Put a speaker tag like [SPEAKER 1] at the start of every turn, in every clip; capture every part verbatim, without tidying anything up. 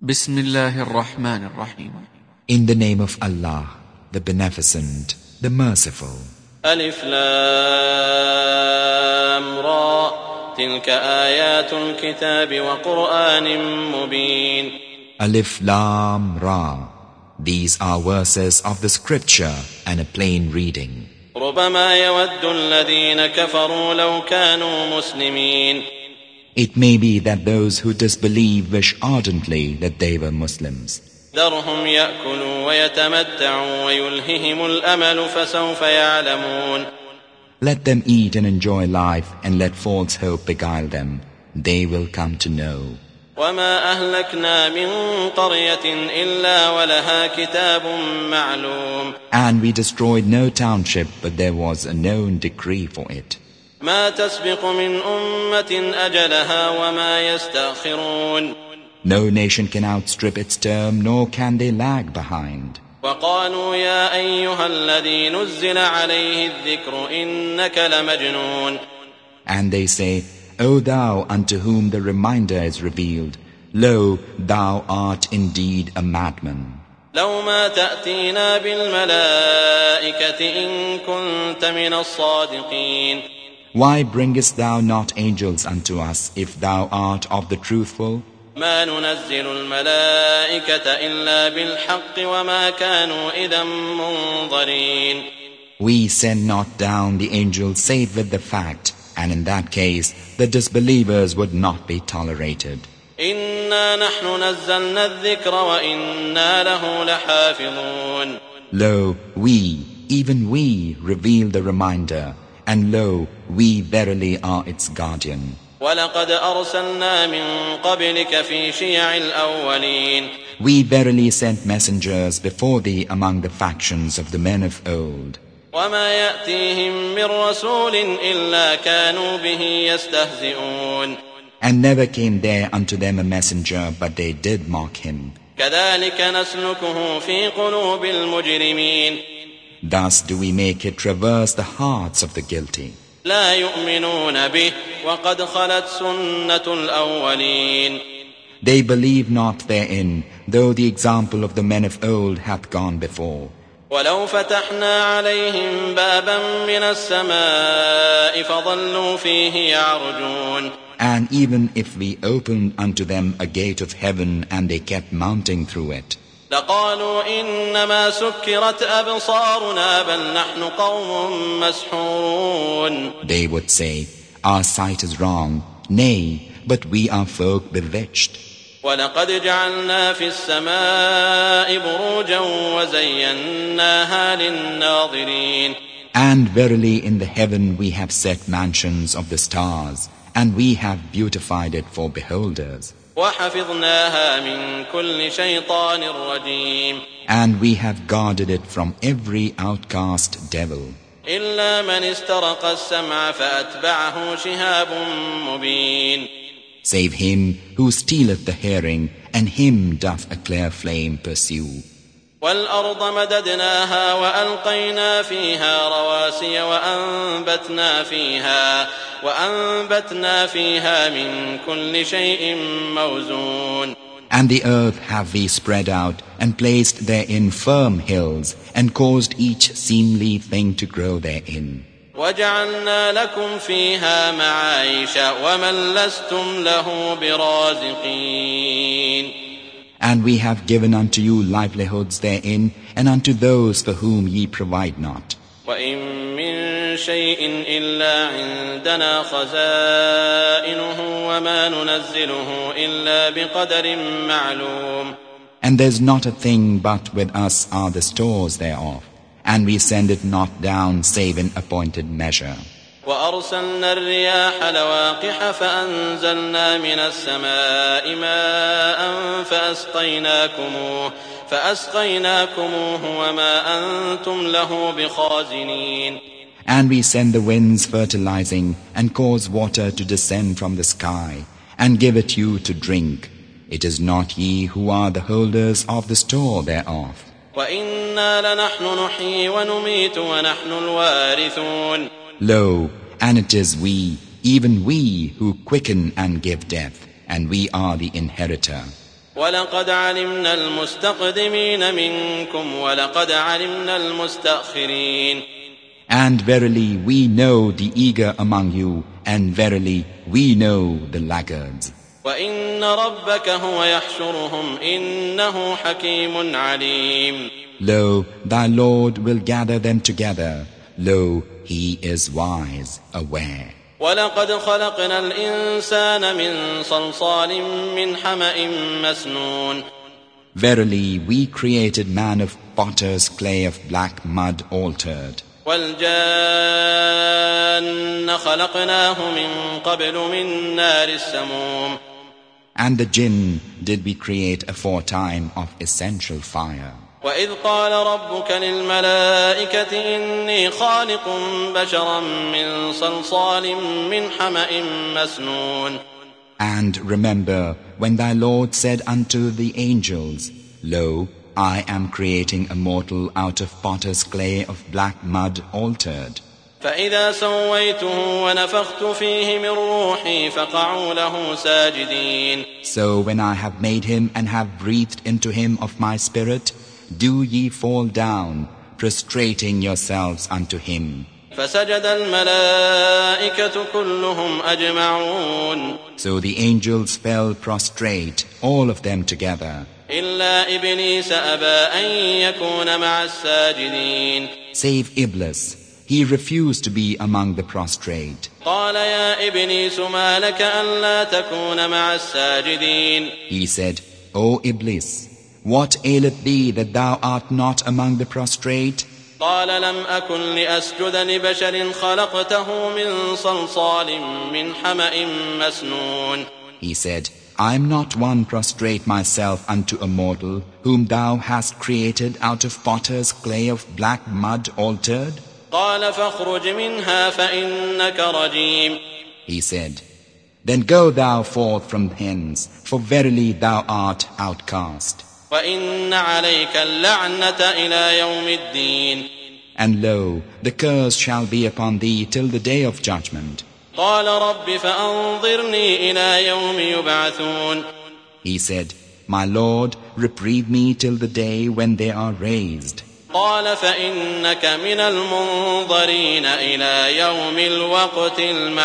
[SPEAKER 1] Bismillahir Rahmanir Rahim.
[SPEAKER 2] In the name of Allah, the Beneficent, the Merciful.
[SPEAKER 3] Alif Lam Ra. تلك آيات الكتاب وقرآن مبين.
[SPEAKER 2] Alif Lam Ra. These are verses of the scripture and a plain reading.
[SPEAKER 3] ربما يود الذين كفروا لو كانوا مسلمين.
[SPEAKER 2] It may be that those who disbelieve wish ardently that they were Muslims.
[SPEAKER 3] ذرهم يأكلوا ويتمتعوا ويلههم الأمل فسوف يعلمون.
[SPEAKER 2] Let them eat and enjoy life and let false hope beguile them. They will come to know.
[SPEAKER 3] وما أهلكنا من قرية إلا ولها كتاب معلوم.
[SPEAKER 2] And we destroyed no township, but there was a known decree for it.
[SPEAKER 3] ما تسبق من أمة أجلها وما يستأخرون.
[SPEAKER 2] No nation can outstrip its term, nor can they lag behind.
[SPEAKER 3] وقالوا يا أيها الذي نزل عليه الذكر إنك لمجنون.
[SPEAKER 2] And they say, O thou unto whom the reminder is revealed, lo, thou art indeed a madman.
[SPEAKER 3] لو ما تأتينا بالملائكة إن كنت من الصادقين.
[SPEAKER 2] Why bringest thou not angels unto us if thou art of the truthful?
[SPEAKER 3] ما ننزل الملائكة إلا بالحق وما كانوا إذا منظرين.
[SPEAKER 2] We send not down the angels save with the fact, and in that case the disbelievers would not be tolerated.
[SPEAKER 3] إنا نحن نزلنا الذكر وإنا له لحافظون.
[SPEAKER 2] Lo, we, even we, reveal the reminder, and lo, we verily are its guardian.
[SPEAKER 3] وَلَقَدْ أَرْسَلْنَا مِن قَبْلِكَ فِي شِيَعِ الْأَوَّلِينَ.
[SPEAKER 2] We verily sent messengers before thee among the factions of the men of old.
[SPEAKER 3] وَمَا يَأْتِيهِم مِّن رَّسُولٍ إِلَّا كَانُوا بِهِ يَسْتَهْزِئُونَ.
[SPEAKER 2] And never came there unto them a messenger, but they did mock him.
[SPEAKER 3] كَذَلِكَ نَسْلُكُهُ فِي قُلُوبِ الْمُجْرِمِينَ.
[SPEAKER 2] Thus do we make it traverse the hearts of the guilty.
[SPEAKER 3] لا يؤمنون به وقد خلت سنة الأولين.
[SPEAKER 2] They believe not therein, though the example of the men of old hath gone before.
[SPEAKER 3] ولو فتحنا عليهم بابا من السماء فظلوا فيه يعرجون.
[SPEAKER 2] And even if we opened unto them a gate of heaven and they kept mounting through it,
[SPEAKER 3] لقالوا إنما سكرت أبصارنا بل نحن قوم مسحورون.
[SPEAKER 2] They would say, our sight is wrong, nay, but we are folk bewitched.
[SPEAKER 3] ولقد جعلنا في السماء بروجا وزيناها للناظرين.
[SPEAKER 2] And verily in the heaven we have set mansions of the stars, and we have beautified it for beholders.
[SPEAKER 3] وحفظناها من كل شيطان رجيم.
[SPEAKER 2] And we have guarded it from every outcast devil.
[SPEAKER 3] إلا من استرق السمع فأتبعه شهاب مبين.
[SPEAKER 2] Save him who stealeth the hearing, and him doth a clear flame pursue.
[SPEAKER 3] والأرض مددناها وألقينا فيها رواسي وأنبتنا فيها وأنبتنا فيها من كل شيء موزون.
[SPEAKER 2] And the earth have we spread out, and placed therein firm hills, and caused each seemly thing to grow therein.
[SPEAKER 3] وجعلنا لكم فيها معايش ومن لستم له برازقين.
[SPEAKER 2] And we have given unto you livelihoods therein, and unto those for whom ye provide not.
[SPEAKER 3] وإن من شيء إلا عندنا خزائنه وما ننزله إلا بقدر معلوم.
[SPEAKER 2] And there's not a thing but with us are the stores thereof, and we send it not down save in appointed measure.
[SPEAKER 3] وأرسلنا الرياح لواقح فأنزلنا من السماء ماء فأسقيناكموه فأسقيناكموه وما أنتم له بخازنين.
[SPEAKER 2] And we send the winds fertilizing, and cause water to descend from the sky, and give it you to drink. It is not ye who are the holders of the store thereof.
[SPEAKER 3] وإنا لنحن نحيي ونميت ونحن الوارثون.
[SPEAKER 2] Lo, and it is we, even we, who quicken and give death, and we are the inheritor.
[SPEAKER 3] ولقد علمنا المستقدمين منكم ولقد علمنا المستأخرين.
[SPEAKER 2] And verily we know the eager among you, and verily we know the laggards.
[SPEAKER 3] وَإِنَّ رَبَّكَ هُوَ يَحْشُرُهُمْ إِنَّهُ حَكِيمٌ عَلِيمٌ.
[SPEAKER 2] Lo, thy Lord will gather them together. Lo, he is wise, aware.
[SPEAKER 3] وَلَقَدْ خَلَقْنَا الْإِنسَانَ مِنْ صَلْصَالٍ مِّنْ حَمَإٍ مَسْنُونٍ.
[SPEAKER 2] Verily we created man of potter's clay of black mud altered.
[SPEAKER 3] وَالْجَانَّ خَلَقْنَاهُ مِنْ قَبْلُ مِنْ نَارِ السَّمُومِ.
[SPEAKER 2] And the jinn did we create aforetime of essential fire.
[SPEAKER 3] وَإِذْ قَالَ رَبُّكَ لِلْمَلَائِكَةِ إِنِّي خَالِقٌ بَشَرًا مِّن صَلْصَالٍ مِّنْ حَمَإٍ مَسْنُونٍ.
[SPEAKER 2] And remember when thy Lord said unto the angels, Lo, I am creating a mortal out of potter's clay of black mud altered.
[SPEAKER 3] فَإِذَا سَوَّيْتُهُ وَنَفَخْتُ فِيهِ مِنْ رُوحِي فَقَعُوا لَهُ سَاجِدِينَ.
[SPEAKER 2] So when I have made him and have breathed into him of my spirit, do ye fall down, prostrating yourselves unto him.
[SPEAKER 3] فَسَجَدَ الْمَلَائِكَةُ كُلُّهُمْ أَجْمَعُونَ.
[SPEAKER 2] So the angels fell prostrate, all of them together.
[SPEAKER 3] إِلَّا إِبْلِيسَ أَبَى أَن يَكُونَ مَعَ السَّاجِدِينَ.
[SPEAKER 2] Save Iblis. He refused to be among the prostrate.
[SPEAKER 3] قَالَ يَا إِبْلِيسُ مَا لَكَ أَلَّا تَكُونَ مَعَ السَّاجِدِينَ.
[SPEAKER 2] He said, O Iblis, what aileth thee that thou art not among the prostrate?
[SPEAKER 3] قَالَ لَمْ أَكُنْ لِأَسْجُدَ لِبَشَرٍ خَلَقْتَهُ مِنْ صَلْصَالٍ مِّنْ حَمَإٍ مَسْنُونٍ.
[SPEAKER 2] He said, I am not one prostrate myself unto a mortal whom thou hast created out of potter's clay of black mud altered.
[SPEAKER 3] قَالَ فَاخْرُجْ مِنْهَا فَإِنَّكَ رَجِيمٌ.
[SPEAKER 2] He said, Then go thou forth from hence, for verily thou art outcast.
[SPEAKER 3] وَإِنَّ عَلَيْكَ اللَّعْنَةَ إِلَى يَوْمِ الدِّينِ.
[SPEAKER 2] And lo, the curse shall be upon thee till the day of judgment.
[SPEAKER 3] قَالَ رَبِّ فَأَنظِرْنِي إِلَى يَوْمِ يُبْعَثُونَ.
[SPEAKER 2] He said, My Lord, reprieve me till the day when they are raised.
[SPEAKER 3] قَالَ فَإِنَّكَ مِنَ الْمُنظَرِينَ إِلَى يَوْمِ الْوَقْتِ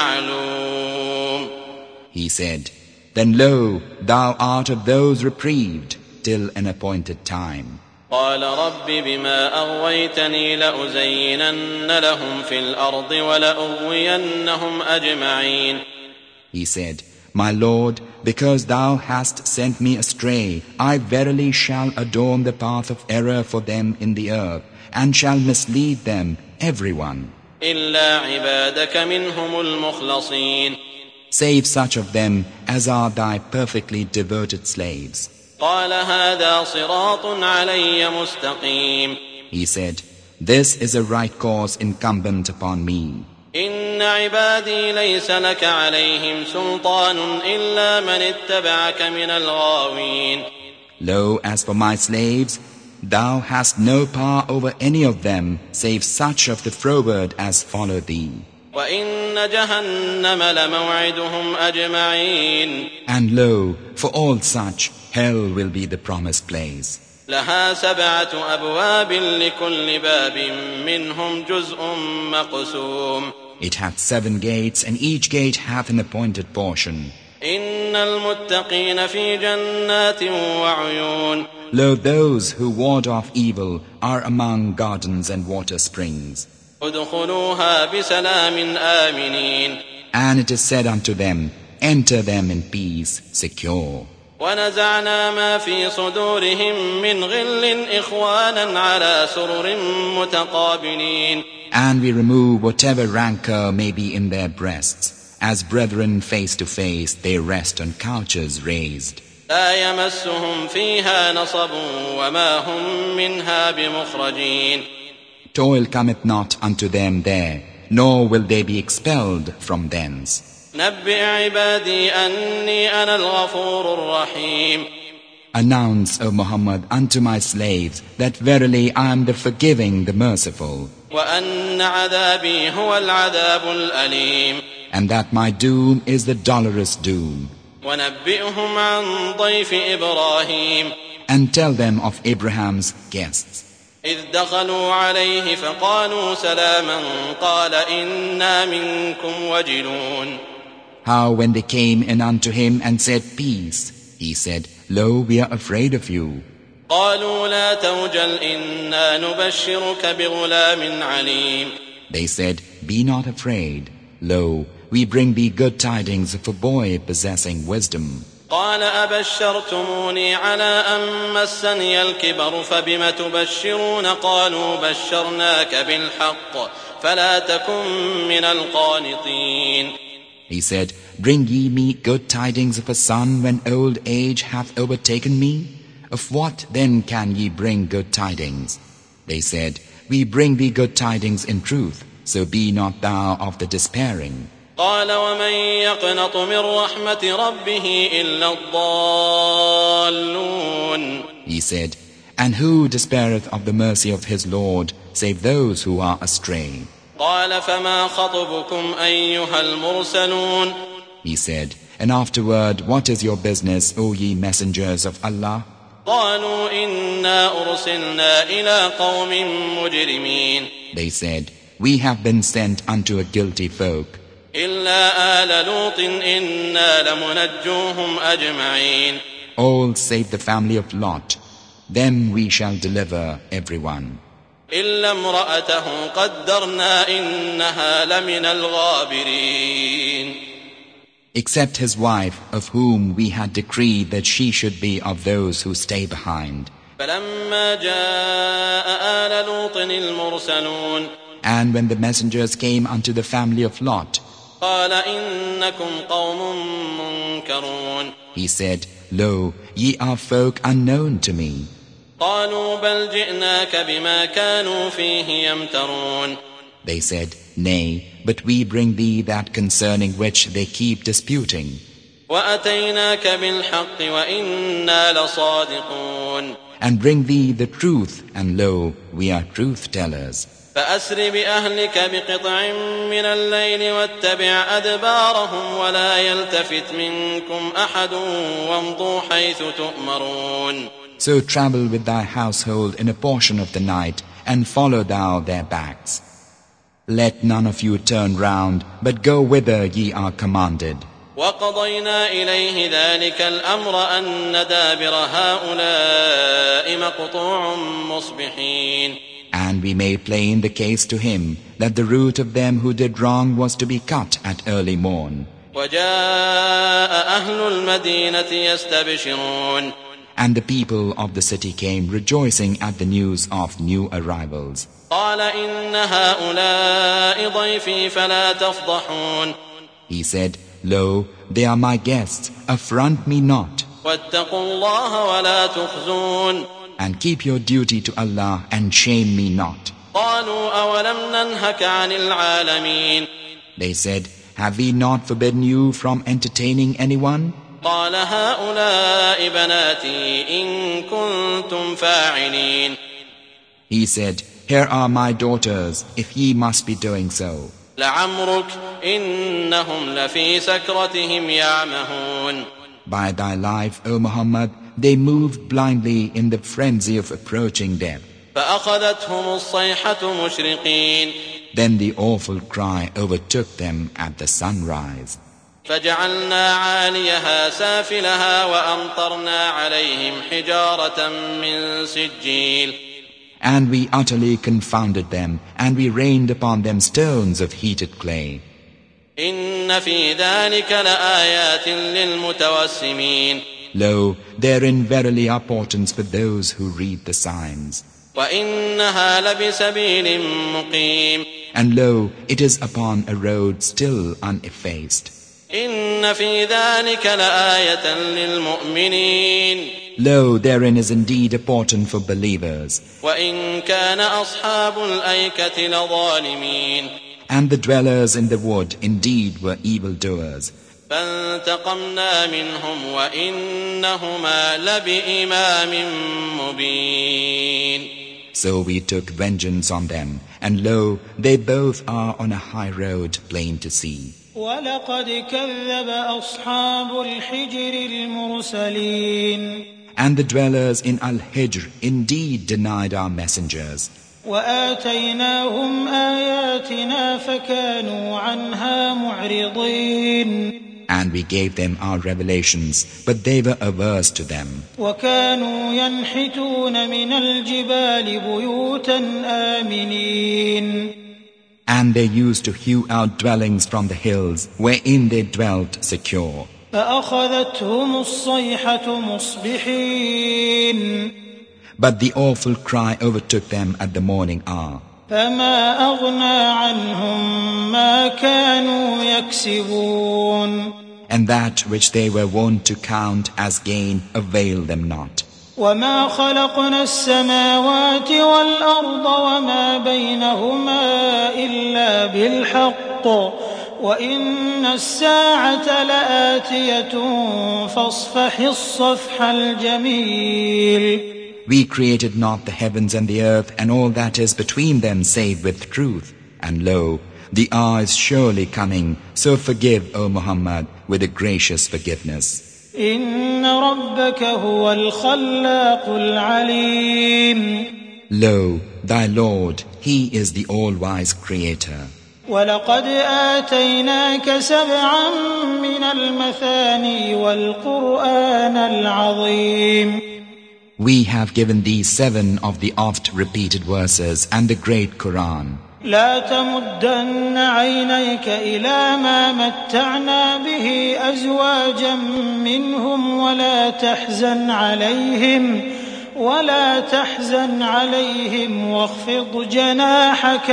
[SPEAKER 3] الْمَعْلُومِ.
[SPEAKER 2] He said, Then lo, thou art of those reprieved till an appointed time.
[SPEAKER 3] قَالَ رَبِّ بِمَا أَغْوَيْتَنِي لَأُزَيِّنَنَّ لَهُمْ فِي الْأَرْضِ وَلَأُغْوِيَنَّهُمْ أَجْمَعِينَ.
[SPEAKER 2] He said, My Lord, because thou hast sent me astray, I verily shall adorn the path of error for them in the earth, and shall mislead them, everyone.
[SPEAKER 3] إِلَّا عِبَادَكَ مِنْهُمُ الْمُخْلَصِينَ.
[SPEAKER 2] Save such of them as are thy perfectly devoted slaves.
[SPEAKER 3] قَالَ هَذَا صِرَاطٌ عَلَيَّ مُسْتَقِيمٌ.
[SPEAKER 2] He said, This is a right course incumbent upon me.
[SPEAKER 3] إِنَّ عِبَادِي لَيْسَ لَكَ عَلَيْهِمْ سُلْطَانٌ إِلَّا مَنِ اتَّبَعَكَ مِنَ الْغَاوِينَ.
[SPEAKER 2] Lo, as for my slaves, thou hast no power over any of them, save such of the froward as follow thee.
[SPEAKER 3] وَإِنَّ جَهَنَّمَ لَمَوْعِدُهُمْ أَجْمَعِينَ.
[SPEAKER 2] And lo, for all such, hell will be the promised place.
[SPEAKER 3] لَهَا سَبْعَةُ أَبْوَابٍ لِكُلِّ بَابٍ مِّنْهُمْ جُزْءٌ مَّقْسُومٌ.
[SPEAKER 2] It hath seven gates, and each gate hath an appointed portion.
[SPEAKER 3] إِنَّ الْمُتَّقِينَ فِي جَنَّاتٍ وَعُيُونٍ.
[SPEAKER 2] Lo, those who ward off evil are among gardens and water springs.
[SPEAKER 3] ادْخُلُوهَا بِسَلَامٍ آمِنِينَ.
[SPEAKER 2] And it is said unto them, Enter them in peace, secure.
[SPEAKER 3] وَنَزَعْنَا مَا فِي صُدُورِهِم مِّنْ غِلٍّ إِخْوَانًا عَلَى سُرُرٍ مُتَقَابِلِينَ.
[SPEAKER 2] And we remove whatever rancor may be in their breasts. As brethren face to face, they rest on couches raised.
[SPEAKER 3] لَا يَمَسُّهُمْ فِيهَا نَصَبٌ وَمَا هُمْ مِنْهَا بِمُخْرَجِينَ.
[SPEAKER 2] Toil cometh not unto them there, nor will they be expelled from thence.
[SPEAKER 3] نَبِّئْ عِبَادِي أَنِّي أَنَا الْغَفُورُ الرَّحِيمُ.
[SPEAKER 2] Announce, O Muhammad, unto my slaves, that verily I am the forgiving, the merciful.
[SPEAKER 3] وَأَنَّ عَذَابِي هُوَ الْعَذَابُ الْأَلِيمُ.
[SPEAKER 2] And that my doom is the dolorous doom.
[SPEAKER 3] وَنَبِّئْهُمْ عَنْ ضَيْفِ إِبْرَاهِيمَ
[SPEAKER 2] And tell them of Abraham's guests.
[SPEAKER 3] إِذْ دَخَلُوا عَلَيْهِ فَقَالُوا سَلَامًا قَالَ إِنَّا مِنْكُمْ وَجِلُونَ
[SPEAKER 2] How when they came in unto him and said peace, he said, Lo, we are afraid of you.
[SPEAKER 3] قَالُوا لَا تَوْجَلْ إِنَّا نُبَشِّرُكَ بِغُلَامٍ عَلِيمٍ
[SPEAKER 2] They said, Be not afraid. Lo, we bring thee good tidings of a boy possessing wisdom.
[SPEAKER 3] قال أبشرتموني على أن مسني الكبر فبم تبشرون قالوا بشرناك بالحق فلا تكن من القانطين.
[SPEAKER 2] He said, Bring ye me good tidings of a son when old age hath overtaken me? Of what then can ye bring good tidings? They said, We bring thee good tidings in truth, so be not thou of the despairing.
[SPEAKER 3] قال ومن يقنط من رحمة ربه إلا الضالون.
[SPEAKER 2] He said, And who despaireth of the mercy of his Lord, save those who are astray?
[SPEAKER 3] قال فما خطبكم أيها المرسلون.
[SPEAKER 2] He said, And afterward, what is your business, O ye messengers of Allah?
[SPEAKER 3] قالوا إنا أرسلنا إلى قوم مجرمين.
[SPEAKER 2] They said, We have been sent unto a guilty folk.
[SPEAKER 3] إلا آل لوط إنا لمنجوهم أجمعين.
[SPEAKER 2] All save the family of Lot. Them we shall deliver everyone.
[SPEAKER 3] إلا امرأته قدرنا إنها لمن الغابرين.
[SPEAKER 2] Except his wife, of whom we had decreed that she should be of those who stay behind.
[SPEAKER 3] فلما جاء آل لوط المرسلون.
[SPEAKER 2] And when the messengers came unto the family of Lot,
[SPEAKER 3] قال إنكم قوم منكرون.
[SPEAKER 2] He said, Lo, ye are folk unknown to me.
[SPEAKER 3] قالوا بل جئناك بما كانوا فيه يمترون.
[SPEAKER 2] They said, Nay, but we bring thee that concerning which they keep disputing.
[SPEAKER 3] وأتيناك بالحق وإنا لصادقون.
[SPEAKER 2] And bring thee the truth, and lo, we are truth-tellers.
[SPEAKER 3] فأسر بأهلك بقطع من الليل واتبع أدبارهم ولا يلتفت منكم أحد وامضوا حيث تؤمرون.
[SPEAKER 2] So travel with thy household in a portion of the night, and follow thou their backs. Let none of you turn round, but go whither ye are commanded.
[SPEAKER 3] وقضينا إليه ذلك الأمر أن دابر هؤلاء مقطوع مصبحين.
[SPEAKER 2] And we made plain the case to him that the root of them who did wrong was to be cut at early morn.
[SPEAKER 3] وجاء أهل المدينة يستبشرون.
[SPEAKER 2] And the people of the city came rejoicing at the news of new arrivals.
[SPEAKER 3] قال إن هؤلاء ضيفي فلا تفضحون.
[SPEAKER 2] He said, Lo, they are my guests, affront me not.
[SPEAKER 3] واتقوا الله ولا تخزون.
[SPEAKER 2] And keep your duty to Allah and shame me not.
[SPEAKER 3] قالوا أولم ننهك عن العالمين.
[SPEAKER 2] They said, Have we not forbidden you from entertaining anyone?
[SPEAKER 3] قال هؤلاء بناتي إن كنتم فاعلين.
[SPEAKER 2] He said, Here are my daughters, if ye must be doing so.
[SPEAKER 3] لعمرك إنهم لفي سكرتهم يعمهون.
[SPEAKER 2] By thy life, O Muhammad, they moved blindly in the frenzy of approaching death.
[SPEAKER 3] فأخذتهم الصيحة مشرقين.
[SPEAKER 2] Then the awful cry overtook them at the sunrise.
[SPEAKER 3] فجعلنا عاليها سافلها وأمطرنا عليهم حجارة من سجيل.
[SPEAKER 2] And we utterly confounded them, and we rained upon them stones of heated clay.
[SPEAKER 3] إن في ذلك لآيات للمتوسمين.
[SPEAKER 2] Lo, therein verily are portents for those who read the signs.
[SPEAKER 3] وإنها لبسبيل مقيم.
[SPEAKER 2] And lo, it is upon a road still uneffaced.
[SPEAKER 3] إن في ذلك لآية للمؤمنين.
[SPEAKER 2] Lo, therein is indeed a portent for believers.
[SPEAKER 3] وإن كان أصحاب الأيكة لظالمين.
[SPEAKER 2] And the dwellers in the wood indeed were evildoers.
[SPEAKER 3] فانتقمنا منهم وإنهما لبإمام مبين.
[SPEAKER 2] So we took vengeance on them, and lo, they both are on a high road plain to see.
[SPEAKER 4] وَلَقَدْ كَذَّبَ أَصْحَابُ الْحِجْرِ الْمُرْسَلِينَ
[SPEAKER 2] And the dwellers in Al-Hijr indeed denied our messengers.
[SPEAKER 4] وَآتَيْنَاهُمْ آيَاتِنَا فَكَانُوا عَنْهَا مُعْرِضِينَ
[SPEAKER 2] And we gave them our revelations, but they were averse to them.
[SPEAKER 4] وَكَانُوا يَنْحِتُونَ مِنَ الْجِبَالِ بُيُوتًا آمِنِينَ
[SPEAKER 2] And they used to hew out dwellings from the hills, wherein they dwelt secure.
[SPEAKER 4] فَأَخَذَتْهُمُ الصَّيْحَةُ مُصْبِحِينَ
[SPEAKER 2] But the awful cry overtook them at the morning hour.
[SPEAKER 4] فَمَا أَغْنَى عَنْهُمْ مَا كَانُوا يَكْسِبُونَ
[SPEAKER 2] And that which they were wont to count as gain availed them not.
[SPEAKER 4] وَمَا خَلَقْنَا السَّمَاوَاتِ وَالْأَرْضَ وَمَا بَيْنَهُمَا إِلَّا بِالْحَقِّ وَإِنَّ السَّاعَةَ لَآتِيَةٌ فَاصْفَحِ الصَّفْحَ الْجَمِيلَ
[SPEAKER 2] We created not the heavens and the earth and all that is between them save with truth. And lo, the hour is surely coming, so forgive, O Muhammad, with a gracious forgiveness.
[SPEAKER 4] إِنَّ رَبَّكَ هُوَ الْخَلَّاقُ الْعَلِيمُ
[SPEAKER 2] Lo, thy Lord, He is the all-wise Creator.
[SPEAKER 4] وَلَقَدْ آتَيْنَاكَ سَبْعًا مِنَ الْمَثَانِي وَالْقُرْآنَ الْعَظِيمَ
[SPEAKER 2] We have given thee seven of the oft-repeated verses and the great Quran.
[SPEAKER 4] لا تمدن عينيك إلى ما متعنا به أزواجا منهم ولا تحزن عليهم ولا تحزن عليهم واخفض جناحك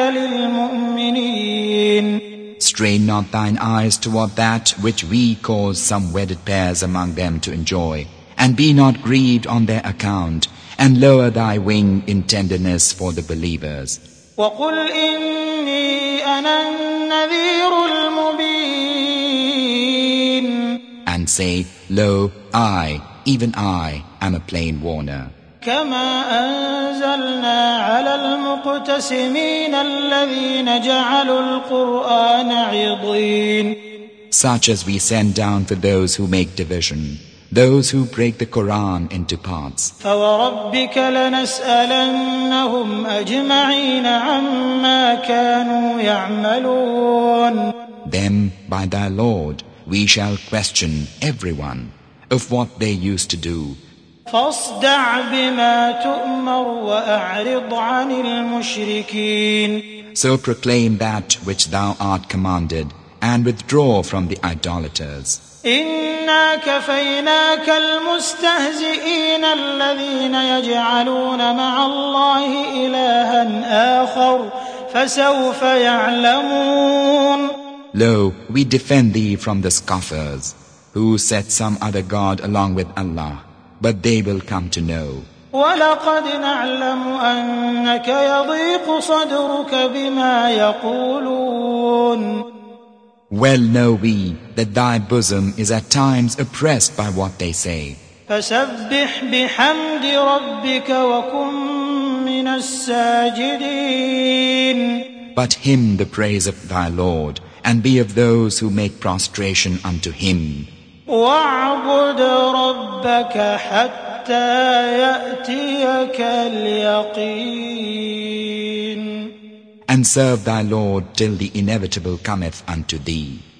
[SPEAKER 4] للمؤمنين.
[SPEAKER 2] Strain not thine eyes toward that which we cause some wedded pairs among them to enjoy, and be not grieved on their account, and lower thy wing in tenderness for the believers.
[SPEAKER 4] وَقُلْ إِنِّي أَنَا النَّذِيرُ الْمُبِينُ
[SPEAKER 2] And say, Lo, I, even I, am a plain warner.
[SPEAKER 4] كَمَا أَنزَلْنَا عَلَى الْمُقْتَسِمِينَ الَّذِينَ جَعَلُوا الْقُرْآنَ عِضِينَ
[SPEAKER 2] Such as we send down for those who make division, those who break the Quran into parts.
[SPEAKER 4] فَوَرَبِّكَ لَنَسْأَلَنَّهُمْ أَجْمَعِينَ عَمَّا كَانُوا يَعْمَلُونَ
[SPEAKER 2] Them, by thy Lord, we shall question everyone of what they used to do.
[SPEAKER 4] فَاصْدَعْ بِمَا تُؤْمَرُ وَأَعْرِضْ عَنِ الْمُشْرِكِينَ
[SPEAKER 2] So proclaim that which thou art commanded, and withdraw from the idolaters.
[SPEAKER 4] إِنَّا كَفَيْنَاكَ الْمُسْتَهْزِئِينَ الَّذِينَ يَجْعَلُونَ مَعَ اللَّهِ إِلَٰهًا آخَرَ فَسَوْفَ يَعْلَمُونَ
[SPEAKER 2] Lo, we defend thee from the scoffers, who set some other God along with Allah, but they will come to know.
[SPEAKER 4] وَلَقَدْ نَعْلَمُ أَنَّكَ يَضِيقُ صَدْرُكَ بِمَا يَقُولُونَ
[SPEAKER 2] Well know we that thy bosom is at times oppressed by what they say.
[SPEAKER 4] فَسَبِّحْ بِحَمْدِ رَبِّكَ وَكُن مِّنَ السَّاجِدِينَ
[SPEAKER 2] But hymn the praise of thy Lord, and be of those who make prostration unto him.
[SPEAKER 4] وَاعْبُدْ رَبَّكَ حَتَّى يَأْتِيَكَ الْيَقِينُ
[SPEAKER 2] And serve thy Lord till the inevitable cometh unto thee.